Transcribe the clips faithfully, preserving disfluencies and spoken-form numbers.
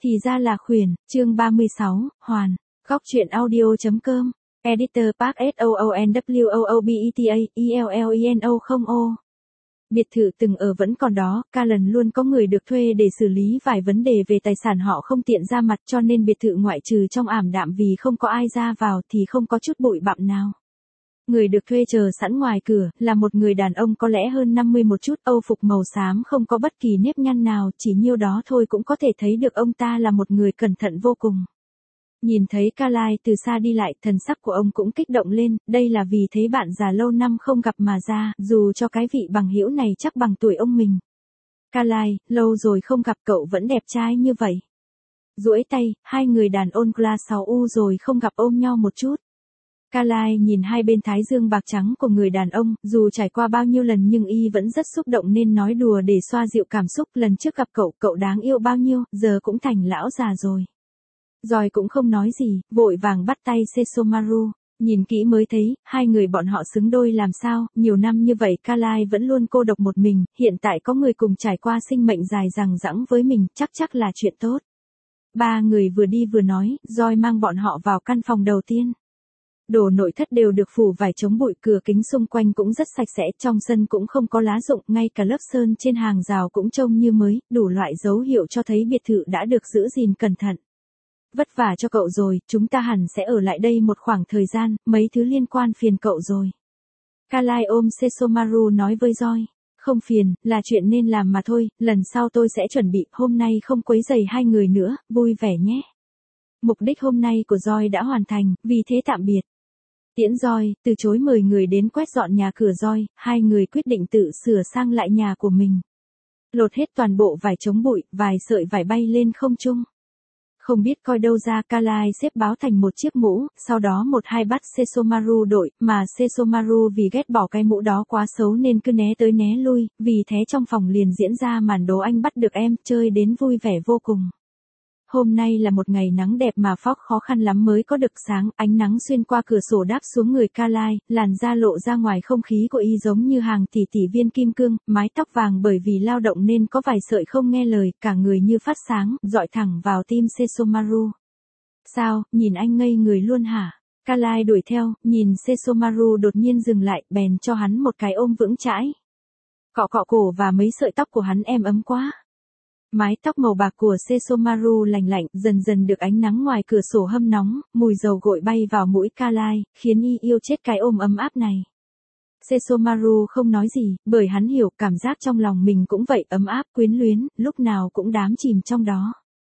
Thì ra là khuyển, chương ba mươi sáu, Hoàn, góc truyện audio.com, editor Park S O O N W O O B E T A, E L L E N O không O. Biệt thự từng ở vẫn còn đó, ca lần luôn có người được thuê để xử lý vài vấn đề về tài sản họ không tiện ra mặt cho nên biệt thự ngoại trừ trong ảm đạm vì không có ai ra vào thì không có chút bụi bặm nào. Người được thuê chờ sẵn ngoài cửa, là một người đàn ông có lẽ hơn năm mươi một chút, âu phục màu xám không có bất kỳ nếp nhăn nào, chỉ nhiêu đó thôi cũng có thể thấy được ông ta là một người cẩn thận vô cùng. Nhìn thấy Carly từ xa đi lại, thần sắc của ông cũng kích động lên, đây là vì thấy bạn già lâu năm không gặp mà ra, dù cho cái vị bằng hữu này chắc bằng tuổi ông mình. Carly, lâu rồi không gặp cậu vẫn đẹp trai như vậy. Duỗi tay, hai người đàn ôn class sáu U rồi không gặp ôm nhau một chút. Carly nhìn hai bên thái dương bạc trắng của người đàn ông, dù trải qua bao nhiêu lần nhưng y vẫn rất xúc động nên nói đùa để xoa dịu cảm xúc. Lần trước gặp cậu, cậu đáng yêu bao nhiêu, giờ cũng thành lão già rồi. Rồi cũng không nói gì, vội vàng bắt tay Sesomaru. Nhìn kỹ mới thấy, hai người bọn họ xứng đôi làm sao, nhiều năm như vậy Carly vẫn luôn cô độc một mình, hiện tại có người cùng trải qua sinh mệnh dài dằng dẵng với mình, chắc chắc là chuyện tốt. Ba người vừa đi vừa nói, Joy mang bọn họ vào căn phòng đầu tiên. Đồ nội thất đều được phủ vải chống bụi, cửa kính xung quanh cũng rất sạch sẽ, trong sân cũng không có lá rụng, ngay cả lớp sơn trên hàng rào cũng trông như mới, đủ loại dấu hiệu cho thấy biệt thự đã được giữ gìn cẩn thận. Vất vả cho cậu rồi, chúng ta hẳn sẽ ở lại đây một khoảng thời gian, mấy thứ liên quan phiền cậu rồi. Carly ôm Sesomaru nói với Joy, không phiền, là chuyện nên làm mà thôi, lần sau tôi sẽ chuẩn bị, hôm nay không quấy rầy hai người nữa, vui vẻ nhé. Mục đích hôm nay của Joy đã hoàn thành, vì thế tạm biệt. Tiễn Joy, từ chối mời người đến quét dọn nhà cửa Joy, hai người quyết định tự sửa sang lại nhà của mình. Lột hết toàn bộ vải chống bụi, vài sợi vải bay lên không trung. Không biết coi đâu ra Carly xếp báo thành một chiếc mũ, sau đó một hai bắt Sesomaru đội, mà Sesomaru vì ghét bỏ cái mũ đó quá xấu nên cứ né tới né lui, vì thế trong phòng liền diễn ra màn đố anh bắt được em, chơi đến vui vẻ vô cùng. Hôm nay là một ngày nắng đẹp mà Fox khó khăn lắm mới có được sáng, ánh nắng xuyên qua cửa sổ đáp xuống người Carly, làn da lộ ra ngoài không khí của y giống như hàng tỷ tỷ viên kim cương, mái tóc vàng bởi vì lao động nên có vài sợi không nghe lời, cả người như phát sáng, dọi thẳng vào tim Sesomaru. Sao, nhìn anh ngây người luôn hả? Carly đuổi theo, nhìn Sesomaru đột nhiên dừng lại, bèn cho hắn một cái ôm vững chãi. Cọ cọ cổ và mấy sợi tóc của hắn êm ấm quá. Mái tóc màu bạc của Sesomaru lành lạnh, dần dần được ánh nắng ngoài cửa sổ hâm nóng, mùi dầu gội bay vào mũi Carly, khiến y yêu chết cái ôm ấm áp này. Sesomaru không nói gì, bởi hắn hiểu cảm giác trong lòng mình cũng vậy, ấm áp quyến luyến, lúc nào cũng đắm chìm trong đó.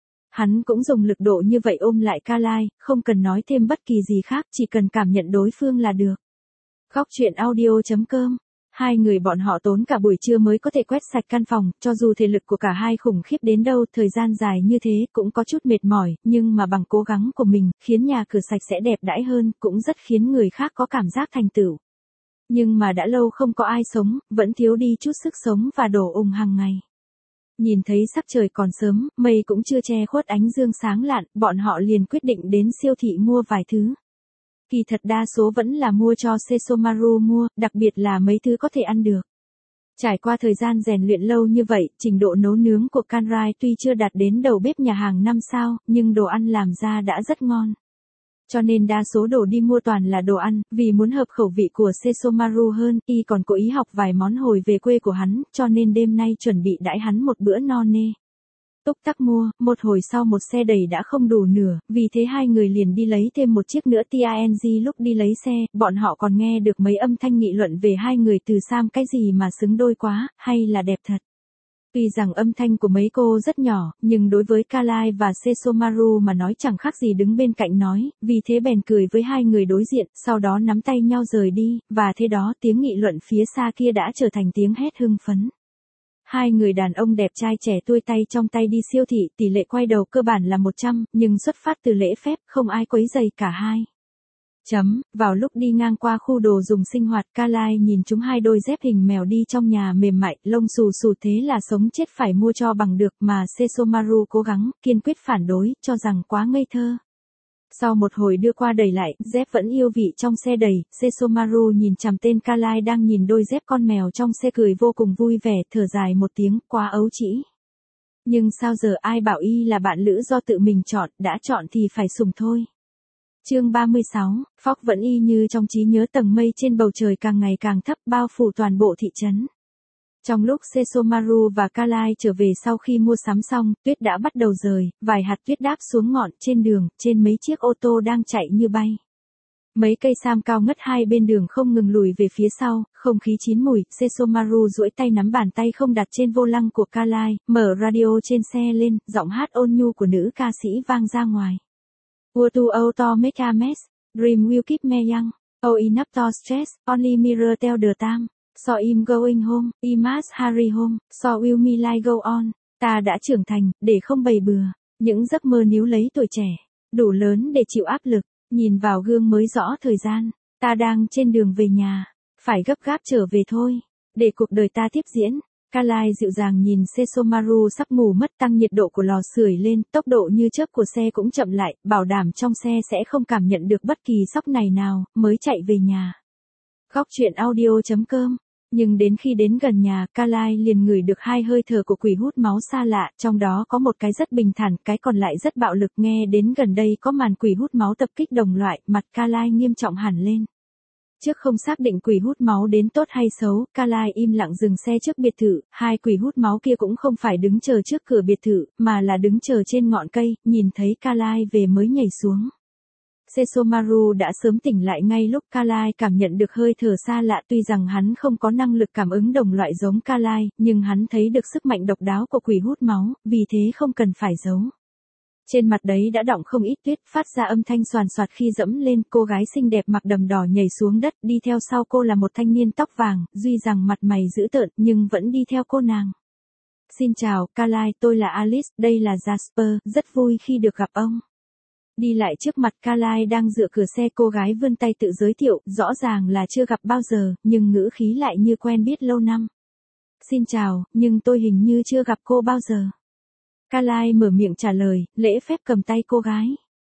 Hắn cũng dùng lực độ như vậy ôm lại Carly, không cần nói thêm bất kỳ gì khác, chỉ cần cảm nhận đối phương là được. Góc truyện audio.com. Hai người bọn họ tốn cả buổi trưa mới có thể quét sạch căn phòng, cho dù thể lực của cả hai khủng khiếp đến đâu, thời gian dài như thế cũng có chút mệt mỏi, nhưng mà bằng cố gắng của mình, khiến nhà cửa sạch sẽ đẹp đẽ hơn, cũng rất khiến người khác có cảm giác thành tựu. Nhưng mà đã lâu không có ai sống, vẫn thiếu đi chút sức sống và đổ ùng hàng ngày. Nhìn thấy sắc trời còn sớm, mây cũng chưa che khuất ánh dương sáng lạn, bọn họ liền quyết định đến siêu thị mua vài thứ. Kỳ thật đa số vẫn là mua cho Sesomaru mua, đặc biệt là mấy thứ có thể ăn được. Trải qua thời gian rèn luyện lâu như vậy, trình độ nấu nướng của Carly tuy chưa đạt đến đầu bếp nhà hàng năm sao, nhưng đồ ăn làm ra đã rất ngon. Cho nên đa số đồ đi mua toàn là đồ ăn, vì muốn hợp khẩu vị của Sesomaru hơn, y còn cố ý học vài món hồi về quê của hắn, cho nên đêm nay chuẩn bị đãi hắn một bữa no nê. Túc tắc mua, một hồi sau một xe đầy đã không đủ nửa, vì thế hai người liền đi lấy thêm một chiếc nữa. Ting lúc đi lấy xe, bọn họ còn nghe được mấy âm thanh nghị luận về hai người từ Sam, cái gì mà xứng đôi quá, hay là đẹp thật. Tuy rằng âm thanh của mấy cô rất nhỏ, nhưng đối với Carly và Sesomaru mà nói chẳng khác gì đứng bên cạnh nói, vì thế bèn cười với hai người đối diện, sau đó nắm tay nhau rời đi, và thế đó tiếng nghị luận phía xa kia đã trở thành tiếng hét hưng phấn. Hai người đàn ông đẹp trai trẻ tuổi tay trong tay đi siêu thị, tỷ lệ quay đầu cơ bản là một trăm, nhưng xuất phát từ lễ phép, không ai quấy rầy cả hai. Chấm, vào lúc đi ngang qua khu đồ dùng sinh hoạt, Carly nhìn chúng hai đôi dép hình mèo đi trong nhà mềm mại, lông xù xù thế là sống chết phải mua cho bằng được, mà Sesomaru cố gắng, kiên quyết phản đối, cho rằng quá ngây thơ. Sau một hồi đưa qua đẩy lại, dép vẫn yêu vị trong xe đẩy, Sesomaru nhìn chằm tên Carly đang nhìn đôi dép con mèo trong xe cười vô cùng vui vẻ, thở dài một tiếng, quá ấu trĩ. Nhưng sao giờ ai bảo y là bạn lữ do tự mình chọn, đã chọn thì phải sủng thôi. Chương ba mươi sáu, Fox vẫn y như trong trí nhớ tầng mây trên bầu trời càng ngày càng thấp bao phủ toàn bộ thị trấn. Trong lúc Sesomaru và Kalai trở về sau khi mua sắm xong, tuyết đã bắt đầu rơi, vài hạt tuyết đáp xuống ngọn trên đường, trên mấy chiếc ô tô đang chạy như bay. Mấy cây sam cao ngất hai bên đường không ngừng lùi về phía sau, không khí chín mùi, Sesomaru duỗi tay nắm bàn tay không đặt trên vô lăng của Kalai, mở radio trên xe lên, giọng hát ôn nhu của nữ ca sĩ vang ra ngoài. What to auto make a mess, dream will keep me young, oh enough to stress, only mirror tell the time. So I'm going home, I must hurry home, so will me life go on. Ta đã trưởng thành, để không bày bừa, những giấc mơ níu lấy tuổi trẻ, đủ lớn để chịu áp lực, nhìn vào gương mới rõ thời gian, ta đang trên đường về nhà, phải gấp gáp trở về thôi, để cuộc đời ta tiếp diễn. Kalai dịu dàng nhìn Sesomaru sắp ngủ mất tăng nhiệt độ của lò sưởi lên, tốc độ như chớp của xe cũng chậm lại, bảo đảm trong xe sẽ không cảm nhận được bất kỳ sóc này nào, mới chạy về nhà. Góc truyện audio chấm com. Nhưng đến khi đến gần nhà, Kalai liền ngửi được hai hơi thở của quỷ hút máu xa lạ, trong đó có một cái rất bình thản, cái còn lại rất bạo lực. Nghe đến gần đây có màn quỷ hút máu tập kích đồng loại, mặt Kalai nghiêm trọng hẳn lên. Trước không xác định quỷ hút máu đến tốt hay xấu, Kalai im lặng dừng xe trước biệt thự, hai quỷ hút máu kia cũng không phải đứng chờ trước cửa biệt thự, mà là đứng chờ trên ngọn cây, nhìn thấy Kalai về mới nhảy xuống. Sesomaru đã sớm tỉnh lại ngay lúc Kalai cảm nhận được hơi thở xa lạ, tuy rằng hắn không có năng lực cảm ứng đồng loại giống Kalai, nhưng hắn thấy được sức mạnh độc đáo của quỷ hút máu, vì thế không cần phải giấu. Trên mặt đấy đã đọng không ít tuyết, phát ra âm thanh xoàn xoạt khi dẫm lên. Cô gái xinh đẹp mặc đầm đỏ nhảy xuống đất, đi theo sau cô là một thanh niên tóc vàng, tuy rằng mặt mày dữ tợn nhưng vẫn đi theo cô nàng. Xin chào, Kalai, tôi là Alice, đây là Jasper, rất vui khi được gặp ông. Đi lại trước mặt Kalai đang dựa cửa xe, cô gái vươn tay tự giới thiệu, rõ ràng là chưa gặp bao giờ, nhưng ngữ khí lại như quen biết lâu năm. Xin chào, nhưng tôi hình như chưa gặp cô bao giờ. Kalai mở miệng trả lời, lễ phép cầm tay cô gái.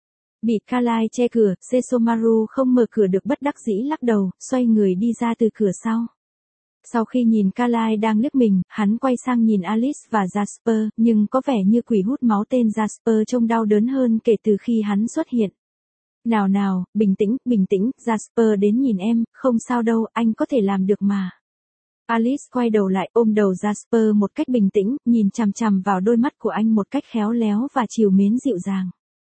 Bị Kalai che cửa, Sesomaru không mở cửa được bất đắc dĩ lắc đầu, xoay người đi ra từ cửa sau. Sau khi nhìn Kalai đang liếc mình, hắn quay sang nhìn Alice và Jasper, nhưng có vẻ như quỷ hút máu tên Jasper trông đau đớn hơn kể từ khi hắn xuất hiện. Nào nào, bình tĩnh, bình tĩnh, Jasper đến nhìn em, không sao đâu, anh có thể làm được mà. Alice quay đầu lại ôm đầu Jasper một cách bình tĩnh, nhìn chằm chằm vào đôi mắt của anh một cách khéo léo và trìu mến dịu dàng.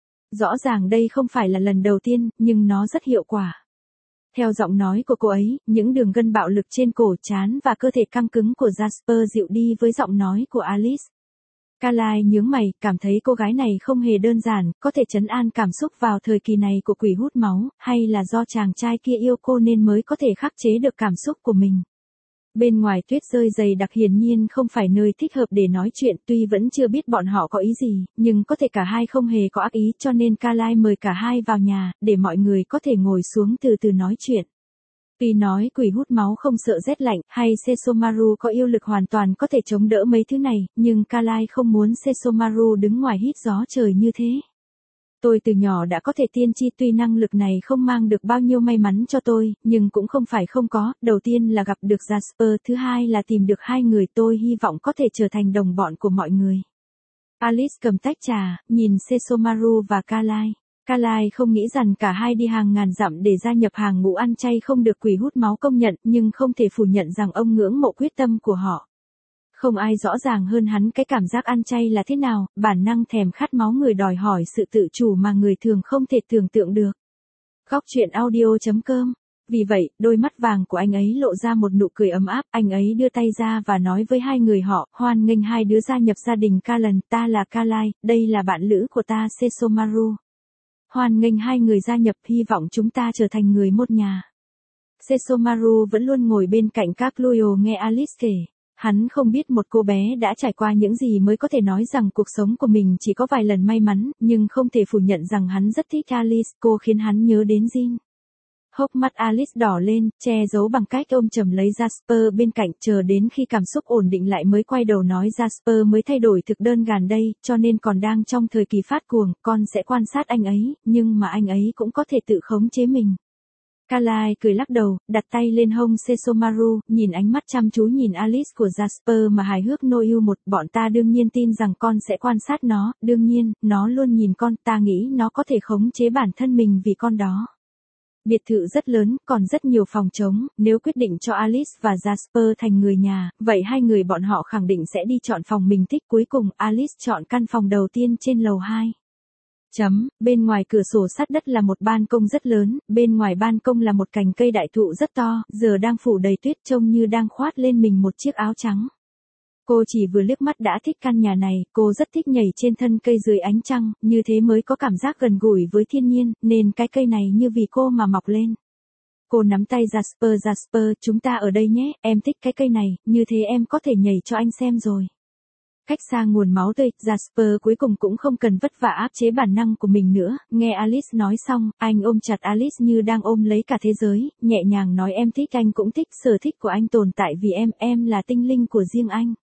Rõ ràng đây không phải là lần đầu tiên, nhưng nó rất hiệu quả. Theo giọng nói của cô ấy, những đường gân bạo lực trên cổ, trán và cơ thể căng cứng của Jasper dịu đi với giọng nói của Alice. Kalai nhướng mày, cảm thấy cô gái này không hề đơn giản, có thể trấn an cảm xúc vào thời kỳ này của quỷ hút máu, hay là do chàng trai kia yêu cô nên mới có thể khắc chế được cảm xúc của mình. Bên ngoài tuyết rơi dày đặc hiển nhiên không phải nơi thích hợp để nói chuyện, tuy vẫn chưa biết bọn họ có ý gì, nhưng có thể cả hai không hề có ác ý, cho nên Kalai mời cả hai vào nhà, để mọi người có thể ngồi xuống từ từ nói chuyện. Tuy nói quỷ hút máu không sợ rét lạnh, hay Sesomaru có yêu lực hoàn toàn có thể chống đỡ mấy thứ này, nhưng Kalai không muốn Sesomaru đứng ngoài hít gió trời như thế. Tôi từ nhỏ đã có thể tiên tri, tuy năng lực này không mang được bao nhiêu may mắn cho tôi, nhưng cũng không phải không có. Đầu tiên là gặp được Jasper, thứ hai là tìm được hai người tôi hy vọng có thể trở thành đồng bọn của mọi người. Alice cầm tách trà, nhìn Sesomaru và Kalai. Kalai không nghĩ rằng cả hai đi hàng ngàn dặm để gia nhập hàng ngũ ăn chay không được quỷ hút máu công nhận, nhưng không thể phủ nhận rằng ông ngưỡng mộ quyết tâm của họ. Không ai rõ ràng hơn hắn cái cảm giác ăn chay là thế nào, bản năng thèm khát máu người đòi hỏi sự tự chủ mà người thường không thể tưởng tượng được. Góc truyện audio chấm com. Vì vậy, đôi mắt vàng của anh ấy lộ ra một nụ cười ấm áp, anh ấy đưa tay ra và nói với hai người họ, hoan nghênh hai đứa gia nhập gia đình Kalan, ta là Kalai, đây là bạn lữ của ta Sesomaru. Hoan nghênh hai người gia nhập, hy vọng chúng ta trở thành người một nhà. Sesomaru vẫn luôn ngồi bên cạnh Kakluyo nghe Alice kể. Hắn không biết một cô bé đã trải qua những gì mới có thể nói rằng cuộc sống của mình chỉ có vài lần may mắn, nhưng không thể phủ nhận rằng hắn rất thích Alice, cô khiến hắn nhớ đến Jin. Hốc mắt Alice đỏ lên, che giấu bằng cách ôm chầm lấy Jasper bên cạnh, chờ đến khi cảm xúc ổn định lại mới quay đầu nói Jasper mới thay đổi thực đơn gần đây, cho nên còn đang trong thời kỳ phát cuồng, con sẽ quan sát anh ấy, nhưng mà anh ấy cũng có thể tự khống chế mình. Carlyle cười lắc đầu, đặt tay lên hông Sesomaru, nhìn ánh mắt chăm chú nhìn Alice của Jasper mà hài hước no you một, bọn ta đương nhiên tin rằng con sẽ quan sát nó, đương nhiên, nó luôn nhìn con, ta nghĩ nó có thể khống chế bản thân mình vì con đó. Biệt thự rất lớn, còn rất nhiều phòng trống, nếu quyết định cho Alice và Jasper thành người nhà, vậy hai người bọn họ khẳng định sẽ đi chọn phòng mình thích. Cuối cùng, Alice chọn căn phòng đầu tiên trên lầu hai. Chấm, bên ngoài cửa sổ sát đất là một ban công rất lớn, bên ngoài ban công là một cành cây đại thụ rất to, giờ đang phủ đầy tuyết trông như đang khoát lên mình một chiếc áo trắng. Cô chỉ vừa liếc mắt đã thích căn nhà này, cô rất thích nhảy trên thân cây dưới ánh trăng, như thế mới có cảm giác gần gũi với thiên nhiên, nên cái cây này như vì cô mà mọc lên. Cô nắm tay Jasper, Jasper, chúng ta ở đây nhé, em thích cái cây này, như thế em có thể nhảy cho anh xem rồi. Cách xa nguồn máu tươi, Jasper cuối cùng cũng không cần vất vả áp chế bản năng của mình nữa, nghe Alice nói xong, anh ôm chặt Alice như đang ôm lấy cả thế giới, nhẹ nhàng nói em thích anh cũng thích, sở thích của anh tồn tại vì em, em là tinh linh của riêng anh.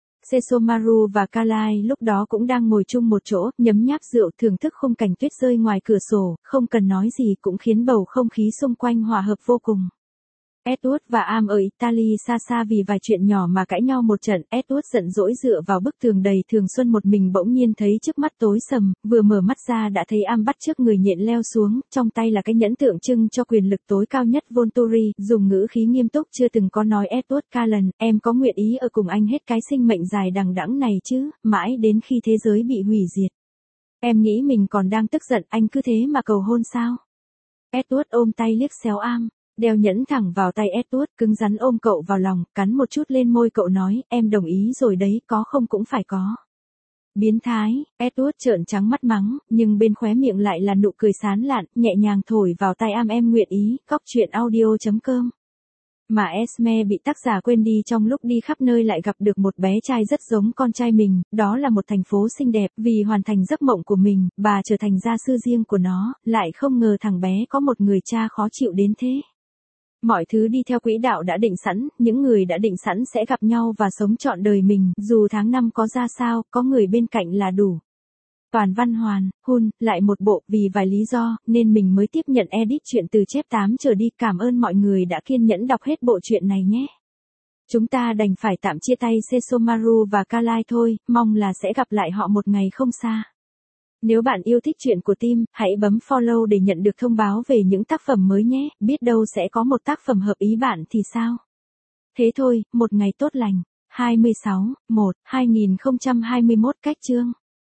Sesomaru và Carlyle lúc đó cũng đang ngồi chung một chỗ, nhấm nháp rượu, thưởng thức khung cảnh tuyết rơi ngoài cửa sổ, không cần nói gì cũng khiến bầu không khí xung quanh hòa hợp vô cùng. Edward và Am ở Italy xa xa vì vài chuyện nhỏ mà cãi nhau một trận, Edward giận dỗi dựa vào bức tường đầy thường xuân một mình bỗng nhiên thấy trước mắt tối sầm, vừa mở mắt ra đã thấy Am bắt trước người nhện leo xuống, trong tay là cái nhẫn tượng trưng cho quyền lực tối cao nhất Volturi, dùng ngữ khí nghiêm túc chưa từng có nói Edward Cullen, em có nguyện ý ở cùng anh hết cái sinh mệnh dài đằng đẵng này chứ, mãi đến khi thế giới bị hủy diệt. Em nghĩ mình còn đang tức giận, anh cứ thế mà cầu hôn sao? Edward ôm tay liếc xéo Am. Đeo nhẫn thẳng vào tay Edward, cứng rắn ôm cậu vào lòng, cắn một chút lên môi cậu nói, em đồng ý rồi đấy, có không cũng phải có. Biến thái, Edward trợn trắng mắt mắng, nhưng bên khóe miệng lại là nụ cười sán lạn, nhẹ nhàng thổi vào tai Am em nguyện ý, cóc truyện audio chấm com. Mà Esme bị tác giả quên đi trong lúc đi khắp nơi lại gặp được một bé trai rất giống con trai mình, đó là một thành phố xinh đẹp, vì hoàn thành giấc mộng của mình, bà trở thành gia sư riêng của nó, lại không ngờ thằng bé có một người cha khó chịu đến thế. Mọi thứ đi theo quỹ đạo đã định sẵn, những người đã định sẵn sẽ gặp nhau và sống trọn đời mình, dù tháng năm có ra sao, có người bên cạnh là đủ. Toàn văn hoàn, hun, lại một bộ, vì vài lý do, nên mình mới tiếp nhận edit truyện từ chép tám trở đi, cảm ơn mọi người đã kiên nhẫn đọc hết bộ truyện này nhé. Chúng ta đành phải tạm chia tay Sesomaru và Carlyle thôi, mong là sẽ gặp lại họ một ngày không xa. Nếu bạn yêu thích truyện của Tim, hãy bấm follow để nhận được thông báo về những tác phẩm mới nhé, biết đâu sẽ có một tác phẩm hợp ý bạn thì sao? Thế thôi, một ngày tốt lành. hai mươi sáu, một, hai nghìn không trăm hai mươi mốt cách chương